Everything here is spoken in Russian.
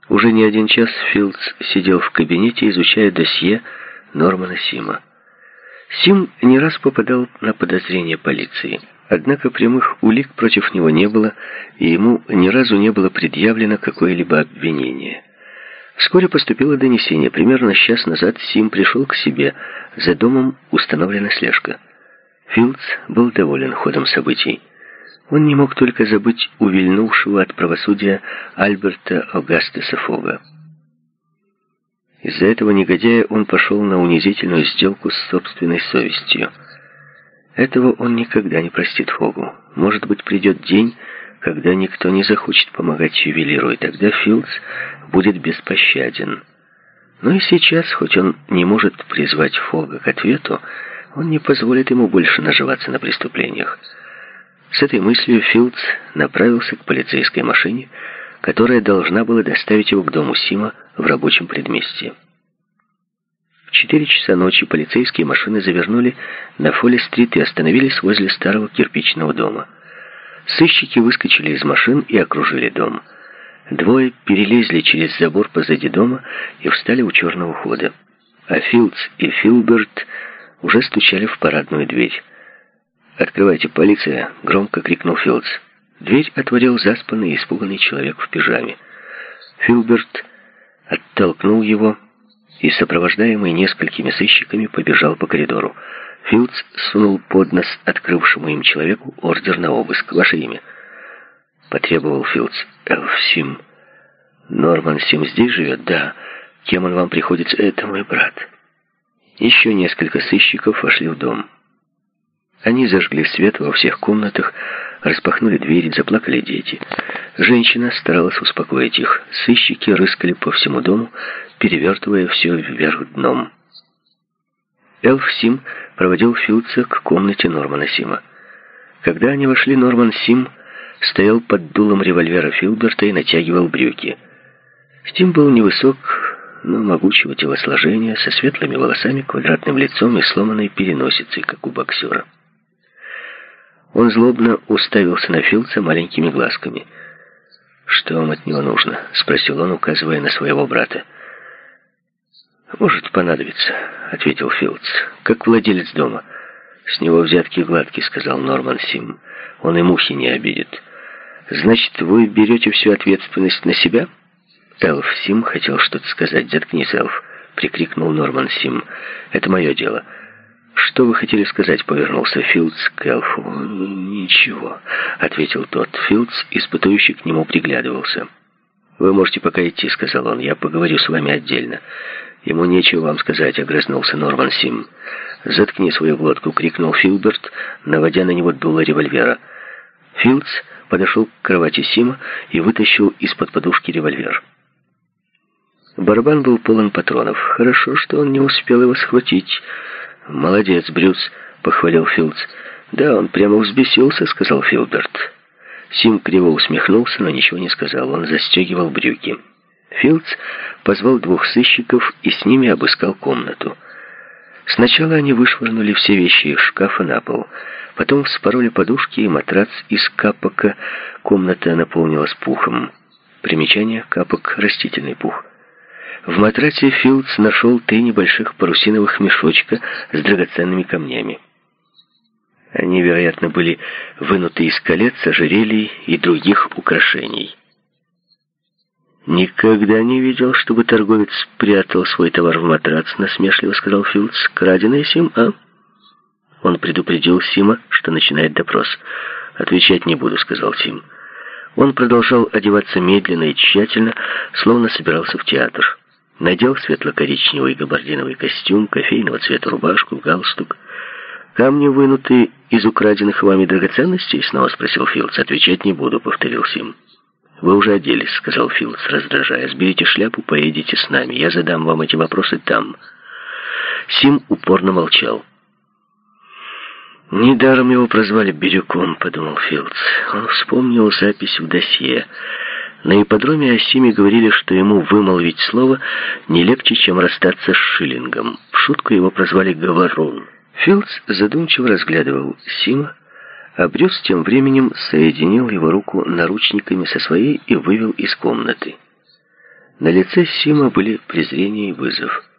Уже не один час Филдс сидел в кабинете, изучая досье Нормана Сима. Сим не раз попадал на подозрение полиции, однако прямых улик против него не было, и ему ни разу не было предъявлено какое-либо обвинение. Вскоре поступило донесение. Примерно час назад Сим пришел к себе. За домом установлена слежка. Филдс был доволен ходом событий. Он не мог только забыть увильнувшего от правосудия Альберта Огастеса Фога. Из-за этого негодяя он пошел на унизительную сделку с собственной совестью. Этого он никогда не простит Фогу. Может быть, придет день, когда никто не захочет помогать ювелиру, и тогда Филдс будет беспощаден. Но и сейчас, хоть он не может призвать Фога к ответу, он не позволит ему больше наживаться на преступлениях. С этой мыслью Филдс направился к полицейской машине, которая должна была доставить его к дому Сима в рабочем предместье. В 4 часа ночи полицейские машины завернули на Фолли-стрит и остановились возле старого кирпичного дома. Сыщики выскочили из машин и окружили дом. Двое перелезли через забор позади дома и встали у черного хода. А Филдс и Филберт уже стучали в парадную дверь. «Открывайте, полиция!» — громко крикнул Филдс. Дверь отворил заспанный и испуганный человек в пижаме. Филберт оттолкнул его и, сопровождаемый несколькими сыщиками, побежал по коридору. Филдс сунул под нос открывшему им человеку ордер на обыск. «Ваше имя?» — потребовал Филдс. «Элф Сим». «Норман Сим здесь живет?» «Да». «Кем он вам приходится?» «Это мой брат». Еще несколько сыщиков вошли в дом. Они зажгли свет во всех комнатах, распахнули двери, заплакали дети. Женщина старалась успокоить их. Сыщики рыскали по всему дому, перевертывая все вверх дном. Элф Сим проводил Филдса к комнате Нормана Сима. Когда они вошли, Норман Сим стоял под дулом револьвера Филберта и натягивал брюки. Сим был невысок, но могучего телосложения, со светлыми волосами, квадратным лицом и сломанной переносицей, как у боксера. Он злобно уставился на Филдса маленькими глазками. «Что вам от него нужно?» — спросил он, указывая на своего брата. «Может понадобиться», — ответил Филдс, — «как владелец дома». «С него взятки гладкие», — сказал Норман Сим. «Он и мухи не обидит». «Значит, вы берете всю ответственность на себя?» Элф Сим хотел что-то сказать. «Заткнись, Элф», — прикрикнул Норман Сим. «Это мое дело». «Что вы хотели сказать?» — повернулся Филдс к Элфу. «Ничего», — ответил тот. Филдс, испытующий, к нему приглядывался. «Вы можете пока идти», — сказал он. «Я поговорю с вами отдельно». «Ему нечего вам сказать», — огрызнулся Норман Сим. «Заткни свою глотку», — крикнул Филберт, наводя на него дуло револьвера. Филдс подошел к кровати Сима и вытащил из-под подушки револьвер. Барабан был полон патронов. Хорошо, что он не успел его схватить. «Молодец, Брюс», — похвалил Филдс. «Да, он прямо взбесился», — сказал Филберт. Сим криво усмехнулся, но ничего не сказал. Он застегивал брюки. Филдс позвал 2 сыщиков и с ними обыскал комнату. Сначала они вышвырнули все вещи из шкафа на пол. Потом вспороли подушки и матрац из капока. Комната наполнилась пухом. Примечание: капок — растительный пух. В матраце Филдс нашел 3 небольших парусиновых мешочка с драгоценными камнями. Они, вероятно, были вынуты из колец, ожерелий и других украшений. «Никогда не видел, чтобы торговец спрятал свой товар в матрац», — насмешливо сказал Филдс. «Краденый, Сим, а?» Он предупредил Сима, что начинает допрос. «Отвечать не буду», — сказал Сим. Он продолжал одеваться медленно и тщательно, словно собирался в театр. Надел светло-коричневый габардиновый костюм, кофейного цвета рубашку, галстук. «Камни вынуты из украденных вами драгоценностей?» — снова спросил Филдс. «Отвечать не буду», — повторил Сим. «Вы уже оделись», — сказал Филдс, раздражая. «Сберите шляпу, поедете с нами. Я задам вам эти вопросы там». Сим упорно молчал. «Недаром его прозвали Бирюком», — подумал Филдс. Он вспомнил запись в досье. На ипподроме о Симе говорили, что ему вымолвить слово не легче, чем расстаться с шиллингом. В шутку его прозвали «Говорун». Филдс задумчиво разглядывал Сима, а Брюс тем временем соединил его руку наручниками со своей и вывел из комнаты. На лице Сима были презрение и вызов.